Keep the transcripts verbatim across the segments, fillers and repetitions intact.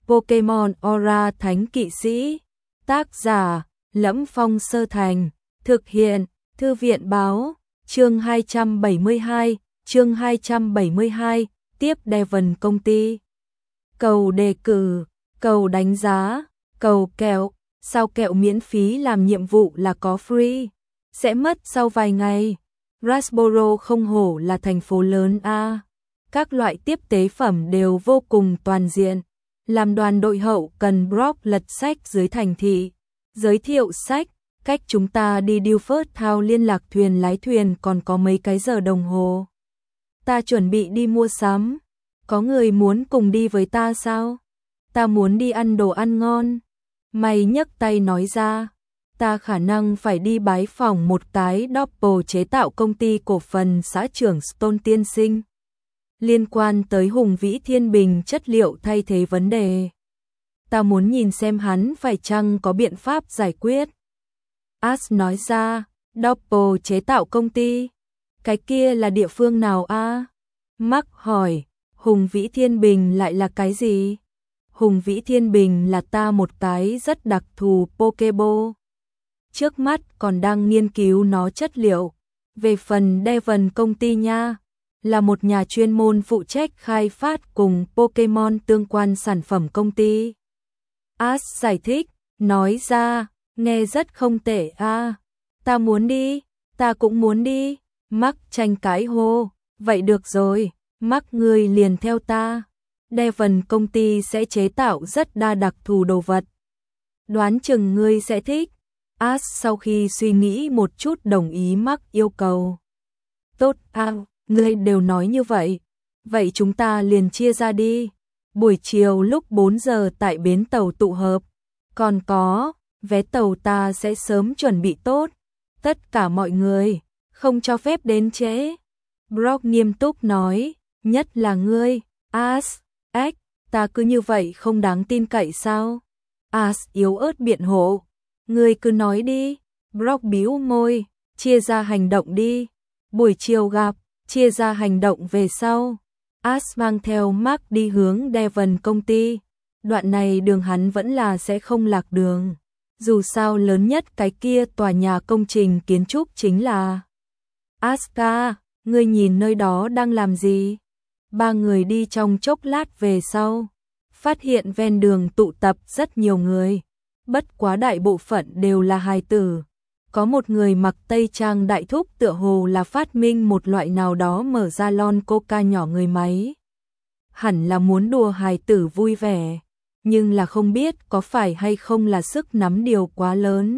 Pokemon Aura Thánh Kỵ Sĩ. Tác giả: Lẫm Phong Sơ Thành. Thực hiện: Thư viện báo. Chương hai trăm bảy mươi hai, chương hai trăm bảy mươi hai, tiếp Devon công ty. Cầu đề cử, cầu đánh giá, cầu kẹo, sao kẹo miễn phí làm nhiệm vụ là có free, sẽ mất sau vài ngày. Rasboro không hổ là thành phố lớn a. Các loại tiếp tế phẩm đều vô cùng toàn diện. Làm đoàn đội hậu cần Brock lật sách dưới thành thị, giới thiệu sách, cách chúng ta đi Dewford Town liên lạc thuyền lái thuyền còn có mấy cái giờ đồng hồ. Ta chuẩn bị đi mua sắm, có người muốn cùng đi với ta sao? Ta muốn đi ăn đồ ăn ngon. Mày nhấc tay nói ra, ta khả năng phải đi bái phỏng một cái Doppel chế tạo công ty cổ phần xã trưởng Stone tiên sinh. Liên quan tới Hùng Vĩ Thiên Bình chất liệu thay thế vấn đề. Ta muốn nhìn xem hắn phải chăng có biện pháp giải quyết. Ash nói ra, Doppel chế tạo công ty. Cái kia là địa phương nào a? Mark hỏi, Hùng Vĩ Thiên Bình lại là cái gì? Hùng Vĩ Thiên Bình là ta một cái rất đặc thù Pokeball. Trước mắt còn đang nghiên cứu nó chất liệu. Về phần Devon công ty nha, là một nhà chuyên môn phụ trách khai phát cùng Pokemon tương quan sản phẩm công ty. Ash giải thích, nói ra, nghe rất không tệ a. Ta muốn đi, ta cũng muốn đi. Mark tranh cãi hô, vậy được rồi, Mark ngươi liền theo ta. Devon công ty sẽ chế tạo rất đa đặc thù đồ vật. Đoán chừng ngươi sẽ thích. Ash sau khi suy nghĩ một chút đồng ý Mark yêu cầu. Tốt a, ngươi đều nói như vậy. Vậy chúng ta liền chia ra đi. Buổi chiều lúc bốn giờ tại bến tàu tụ hợp. Còn có, vé tàu ta sẽ sớm chuẩn bị tốt. Tất cả mọi người, không cho phép đến trễ. Brock nghiêm túc nói, nhất là ngươi, Ash. Ếch, ta cứ như vậy không đáng tin cậy sao? Ash yếu ớt biện hộ. Ngươi cứ nói đi. Brock bĩu môi, chia ra hành động đi. Buổi chiều gặp, chia ra hành động về sau. Ash mang theo Mark đi hướng Devon công ty. Đoạn này đường hắn vẫn là sẽ không lạc đường. Dù sao lớn nhất cái kia tòa nhà công trình kiến trúc chính là Aska, ngươi nhìn nơi đó đang làm gì? Ba người đi trong chốc lát về sau, phát hiện ven đường tụ tập rất nhiều người, bất quá đại bộ phận đều là hài tử. Có một người mặc tây trang đại thúc tựa hồ là phát minh một loại nào đó mở ra lon coca nhỏ người máy. Hẳn là muốn đùa hài tử vui vẻ, nhưng là không biết có phải hay không là sức nắm điều quá lớn.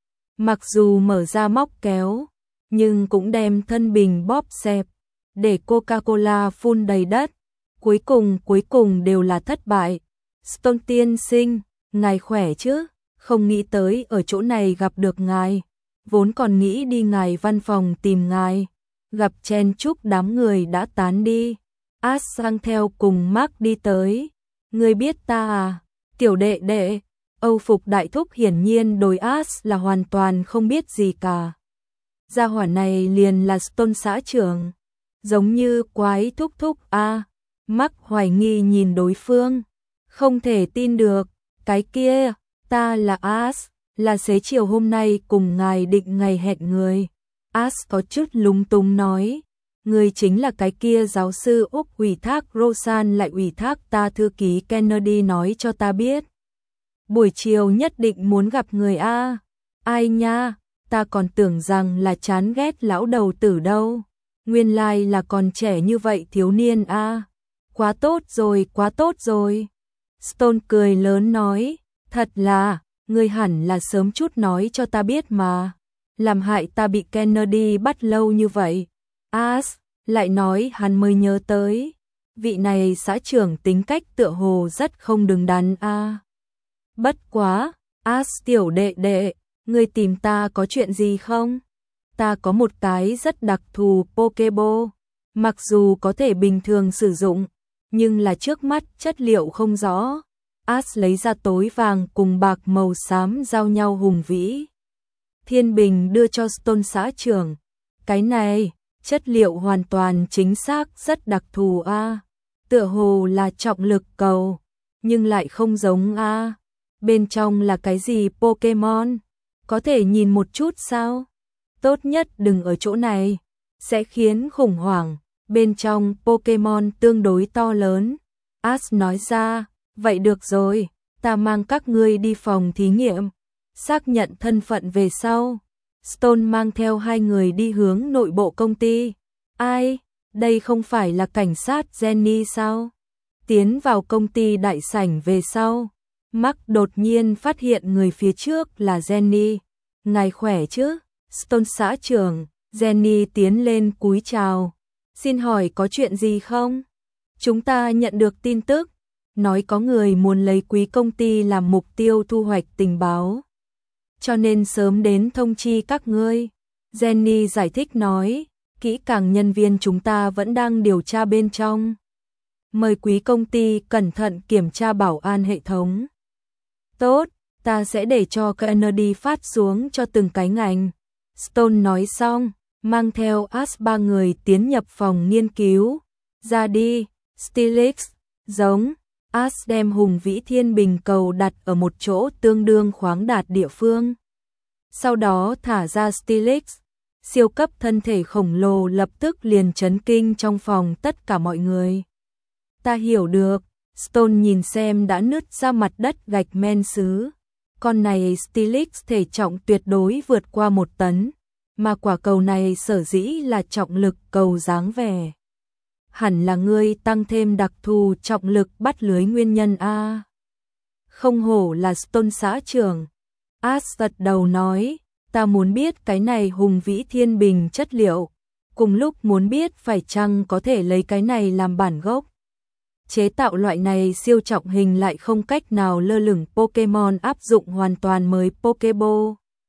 Mặc dù mở ra móc kéo, nhưng cũng đem thân bình bóp xẹp, để Coca-Cola phun đầy đất. Cuối cùng cuối cùng đều là thất bại. Stone tiên sinh, ngài khỏe chứ? Không nghĩ tới ở chỗ này gặp được ngài. Vốn còn nghĩ đi ngài văn phòng tìm ngài. Gặp chen chúc đám người đã tán đi. Ash sang theo cùng Mark đi tới. Ngươi biết ta à? Tiểu đệ đệ. Âu phục đại thúc hiển nhiên đối Ash là hoàn toàn không biết gì cả. Gia hỏa này liền là Stone xã trưởng. Giống như quái thúc thúc a. À. Mark hoài nghi nhìn đối phương. Không thể tin được. Cái kia, ta là Ash, là xế chiều hôm nay cùng ngài định ngày hẹn người. Ash có chút lúng túng nói. Người chính là cái kia giáo sư Úc ủy thác Rosan lại ủy thác ta thư ký Kennedy nói cho ta biết. Buổi chiều nhất định muốn gặp người a. Ai nha, ta còn tưởng rằng là chán ghét lão đầu tử đâu. Nguyên lai là còn trẻ như vậy thiếu niên a. Quá tốt rồi, quá tốt rồi. Stone cười lớn nói, thật là, ngươi hẳn là sớm chút nói cho ta biết mà. Làm hại ta bị Kennedy bắt lâu như vậy. Ash lại nói hắn mới nhớ tới. Vị này xã trưởng tính cách tựa hồ rất không đứng đắn a. À. Bất quá, Ash tiểu đệ đệ, ngươi tìm ta có chuyện gì không? Ta có một cái rất đặc thù Pokeball, mặc dù có thể bình thường sử dụng, nhưng là trước mắt chất liệu không rõ. Ash lấy ra tối vàng cùng bạc màu xám giao nhau hùng vĩ. Thiên Bình đưa cho Stone xã trưởng. Cái này, chất liệu hoàn toàn chính xác rất đặc thù a. À. Tựa hồ là trọng lực cầu. nhưng lại không giống a. Bên trong là cái gì Pokemon? Có thể nhìn một chút sao? Tốt nhất đừng ở chỗ này, sẽ khiến khủng hoảng. Bên trong Pokemon tương đối to lớn. Ash nói ra, vậy được rồi, ta mang các ngươi đi phòng thí nghiệm. Xác nhận thân phận về sau, Stone mang theo hai người đi hướng nội bộ công ty. Ai? Đây không phải là cảnh sát Jenny sao? Tiến vào công ty đại sảnh về sau, Mark đột nhiên phát hiện người phía trước là Jenny. Ngài khỏe chứ? Stone xã trưởng. Jenny tiến lên cúi chào. Xin hỏi có chuyện gì không? Chúng ta nhận được tin tức, nói có người muốn lấy quý công ty làm mục tiêu thu hoạch tình báo. Cho nên sớm đến thông chi các ngươi. Jenny giải thích nói, kỹ càng nhân viên chúng ta vẫn đang điều tra bên trong. Mời quý công ty cẩn thận kiểm tra bảo an hệ thống. Tốt, ta sẽ để cho Kennedy phát xuống cho từng cái ngành. Stone nói xong, mang theo Ash ba người tiến nhập phòng nghiên cứu. Ra đi, Steelix, giống. Ash đem hùng vĩ thiên bình cầu đặt ở một chỗ tương đương khoáng đạt địa phương. Sau đó thả ra Steelix, siêu cấp thân thể khổng lồ lập tức liền chấn kinh trong phòng tất cả mọi người. Ta hiểu được, Stone nhìn xem đã nứt ra mặt đất gạch men sứ. Con này Steelix thể trọng tuyệt đối vượt qua một tấn, mà quả cầu này sở dĩ là trọng lực cầu dáng vẻ. Hẳn là ngươi tăng thêm đặc thù trọng lực bắt lưới nguyên nhân a. Không hổ là Stone xã trưởng. Ash gật đầu nói, ta muốn biết cái này hùng vĩ thiên bình chất liệu, cùng lúc muốn biết phải chăng có thể lấy cái này làm bản gốc. Chế tạo loại này siêu trọng hình lại không cách nào lơ lửng Pokemon áp dụng hoàn toàn mới Pokeball.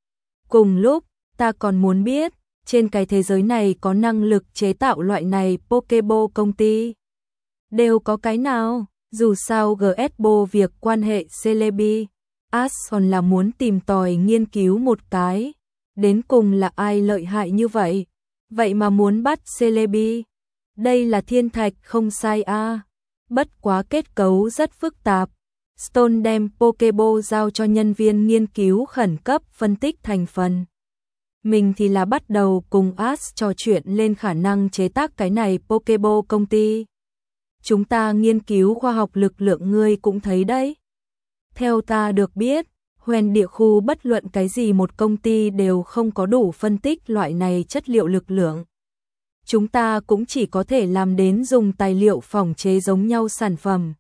Cùng lúc, ta còn muốn biết, trên cái thế giới này có năng lực chế tạo loại này Pokeball công ty. Đều có cái nào, dù sao giê ét bê việc quan hệ Celebi, Ash còn là muốn tìm tòi nghiên cứu một cái. Đến cùng là ai lợi hại như vậy? Vậy mà muốn bắt Celebi. Đây là thiên thạch không sai a. À. Bất quá kết cấu rất phức tạp. Stone đem Pokeball giao cho nhân viên nghiên cứu khẩn cấp phân tích thành phần. Mình thì là bắt đầu cùng Ash trò chuyện lên khả năng chế tác cái này Pokeball công ty. Chúng ta nghiên cứu khoa học lực lượng ngươi cũng thấy đấy. Theo ta được biết, huyền địa khu bất luận cái gì một công ty đều không có đủ phân tích loại này chất liệu lực lượng. Chúng ta cũng chỉ có thể làm đến dùng tài liệu phỏng chế giống nhau sản phẩm,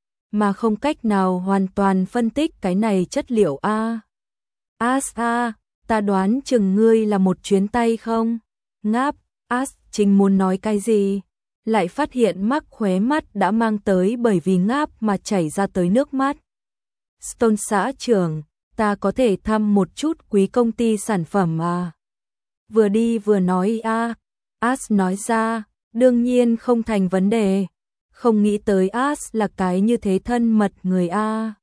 mà không cách nào hoàn toàn phân tích cái này chất liệu a. Ash a, ta đoán chừng ngươi là một chuyến tay không? Ngáp, Ash chính muốn nói cái gì, lại phát hiện mắc khóe mắt đã mang tới bởi vì ngáp mà chảy ra tới nước mắt. Stone xã trưởng, ta có thể thăm một chút quý công ty sản phẩm à? Vừa đi vừa nói a. Ash nói ra, đương nhiên không thành vấn đề. Không nghĩ tới Ash là cái như thế thân mật người a.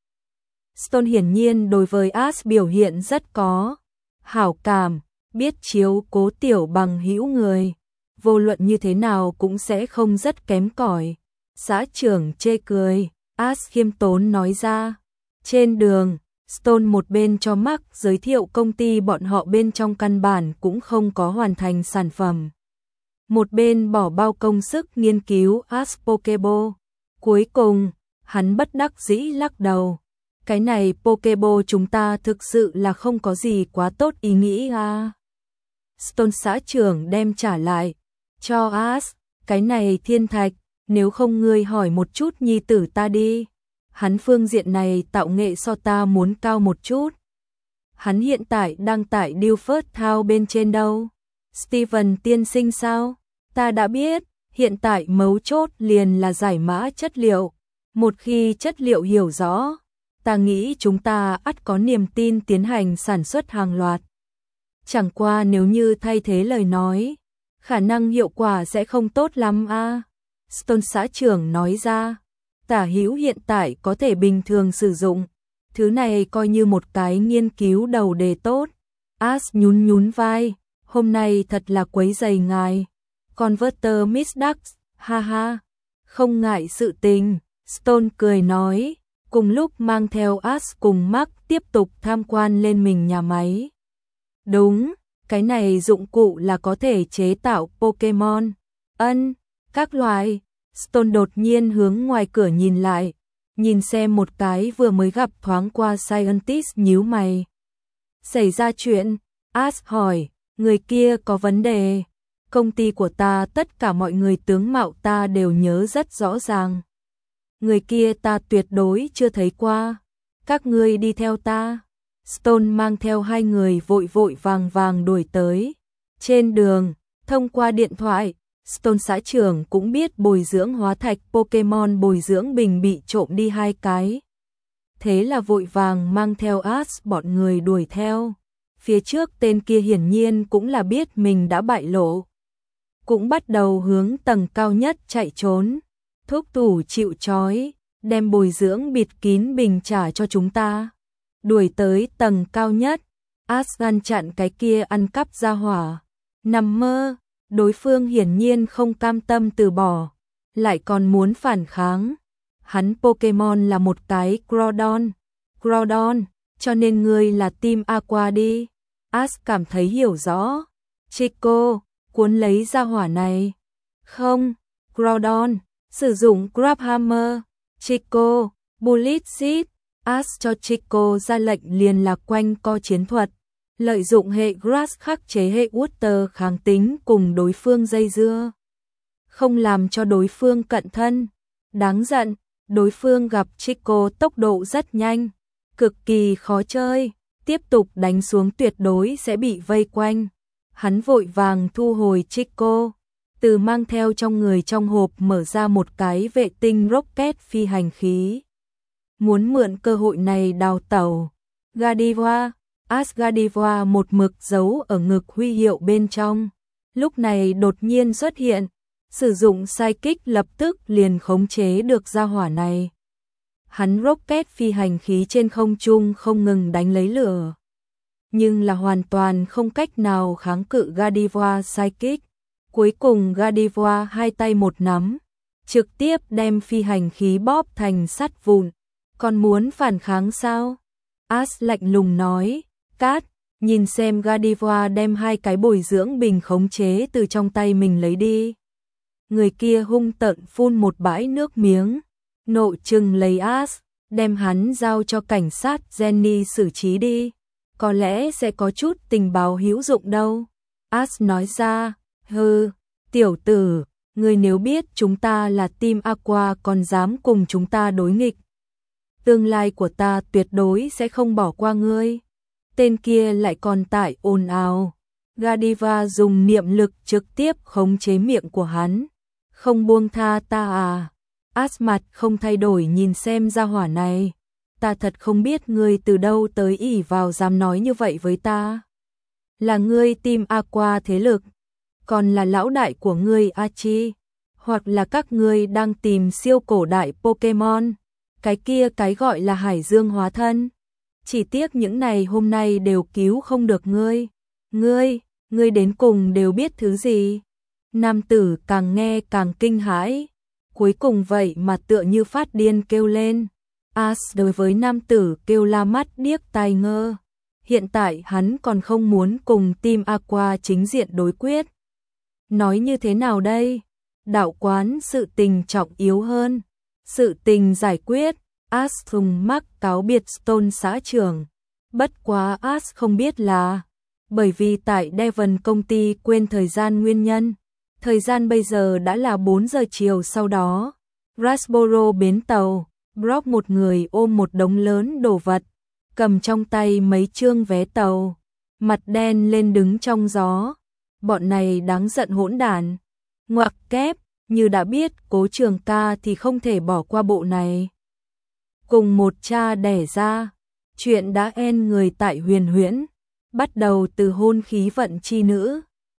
Stone hiển nhiên đối với Ash biểu hiện rất có hảo cảm, biết chiếu cố tiểu bằng hữu người, vô luận như thế nào cũng sẽ không rất kém cỏi. Xã trưởng chê cười, Ash khiêm tốn nói ra. Trên đường, Stone một bên cho Mark giới thiệu công ty bọn họ bên trong căn bản cũng không có hoàn thành sản phẩm. Một bên bỏ bao công sức nghiên cứu Ash Pokeball. Cuối cùng, hắn bất đắc dĩ lắc đầu. Cái này Pokeball chúng ta thực sự là không có gì quá tốt ý nghĩ à. Stone xã trưởng đem trả lại. Cho Ash, cái này thiên thạch, nếu không ngươi hỏi một chút nhi tử ta đi. Hắn phương diện này tạo nghệ so ta muốn cao một chút. Hắn hiện tại đang tại Dilford Town bên trên đâu? Steven tiên sinh sao? Ta đã biết, hiện tại mấu chốt liền là giải mã chất liệu. Một khi chất liệu hiểu rõ, ta nghĩ chúng ta ắt có niềm tin tiến hành sản xuất hàng loạt. Chẳng qua nếu như thay thế lời nói, khả năng hiệu quả sẽ không tốt lắm a. À. Stone xã trưởng nói ra, tả hữu hiện tại có thể bình thường sử dụng. Thứ này coi như một cái nghiên cứu đầu đề tốt. Ash nhún nhún vai, hôm nay thật là quấy rầy ngài. Converter Miss Ducks, ha ha. Không ngại sự tình, Stone cười nói, cùng lúc mang theo Ash cùng Mark tiếp tục tham quan lên mình nhà máy. Đúng, cái này dụng cụ là có thể chế tạo Pokemon. Ân, các loài. Stone đột nhiên hướng ngoài cửa nhìn lại, nhìn xem một cái vừa mới gặp thoáng qua scientist nhíu mày. Xảy ra chuyện, Ash hỏi, người kia có vấn đề. Công ty của ta tất cả mọi người tướng mạo ta đều nhớ rất rõ ràng. Người kia ta tuyệt đối chưa thấy qua. Các ngươi đi theo ta. Stone mang theo hai người vội vội vàng vàng đuổi tới. Trên đường, thông qua điện thoại, Stone xã trưởng cũng biết bồi dưỡng hóa thạch Pokemon bồi dưỡng bình bị trộm đi hai cái. Thế là vội vàng mang theo Ash bọn người đuổi theo. Phía trước tên kia hiển nhiên cũng là biết mình đã bại lộ. Cũng bắt đầu hướng tầng cao nhất chạy trốn. Thúc thủ chịu trói, đem bồi dưỡng bịt kín bình trả cho chúng ta. Đuổi tới tầng cao nhất, Ash ngăn chặn cái kia ăn cắp ra hỏa. Nằm mơ, đối phương hiển nhiên không cam tâm từ bỏ, lại còn muốn phản kháng. Hắn Pokemon là một cái Groudon. Groudon, cho nên ngươi là team Aqua đi. Ash cảm thấy hiểu rõ. Chico, cuốn lấy ra hỏa này. Không, Groudon, sử dụng Grab Hammer. Chico, Bullet Seed. Ash cho Chico ra lệnh liền là quanh co chiến thuật, lợi dụng hệ Grass khắc chế hệ Water kháng tính cùng đối phương dây dưa, không làm cho đối phương cận thân. Đáng giận, đối phương gặp Chico tốc độ rất nhanh, cực kỳ khó chơi, tiếp tục đánh xuống tuyệt đối sẽ bị vây quanh. Hắn vội vàng thu hồi Chico, từ mang theo trong người trong hộp mở ra một cái vệ tinh rocket phi hành khí. Muốn mượn cơ hội này đào tẩu. Gardevoir, Asgardevoir một mực giấu ở ngực huy hiệu bên trong. Lúc này đột nhiên xuất hiện, sử dụng Psychic lập tức liền khống chế được ra hỏa này. Hắn rocket phi hành khí trên không trung không ngừng đánh lấy lửa, nhưng là hoàn toàn không cách nào kháng cự Gardevoir Psychic. Cuối cùng Gardevoir hai tay một nắm, trực tiếp đem phi hành khí bóp thành sắt vụn. Còn muốn phản kháng sao? Ash lạnh lùng nói. Cát, nhìn xem Gardevoir đem hai cái bồi dưỡng bình khống chế từ trong tay mình lấy đi. Người kia hung tợn phun một bãi nước miếng, nộ trừng lấy Ash, đem hắn giao cho cảnh sát Jenny xử trí đi. Có lẽ sẽ có chút tình báo hữu dụng đâu. Ash nói ra, hừ, tiểu tử, ngươi nếu biết chúng ta là team Aqua còn dám cùng chúng ta đối nghịch, tương lai của ta tuyệt đối sẽ không bỏ qua ngươi. Tên kia lại còn tại ồn ào. Gardevoir dùng niệm lực trực tiếp khống chế miệng của hắn. Không buông tha ta à? Ash mặt không thay đổi nhìn xem ra hỏa này. Ta thật không biết ngươi từ đâu tới ỷ vào dám nói như vậy với ta. Là ngươi team Aqua thế lực, còn là lão đại của ngươi Archie, hoặc là các ngươi đang tìm siêu cổ đại Pokemon. Cái kia cái gọi là Hải Dương hóa thân. Chỉ tiếc những này hôm nay đều cứu không được ngươi. Ngươi, ngươi đến cùng đều biết thứ gì? Nam tử càng nghe càng kinh hãi. Cuối cùng vậy mà tựa như phát điên kêu lên. Ash đối với nam tử kêu la mắt điếc tai ngơ. Hiện tại hắn còn không muốn cùng team Aqua chính diện đối quyết. Nói như thế nào đây? Đạo quán sự tình trọng yếu hơn. Sự tình giải quyết, Ash thùng mắc cáo biệt Stone xã trưởng. Bất quá Ash không biết là bởi vì tại Devon công ty quên thời gian nguyên nhân. Thời gian bây giờ đã là bốn giờ chiều sau đó. Rasboro bến tàu, Brock một người ôm một đống lớn đồ vật, cầm trong tay mấy chương vé tàu, mặt đen lên đứng trong gió. Bọn này đáng giận hỗn đản. Ngoặc kép. Như đã biết Cố Trường Ca thì không thể bỏ qua bộ này. Cùng một cha đẻ ra, chuyện đã en người tại Huyền Huyễn, bắt đầu từ hôn khí vận chi nữ,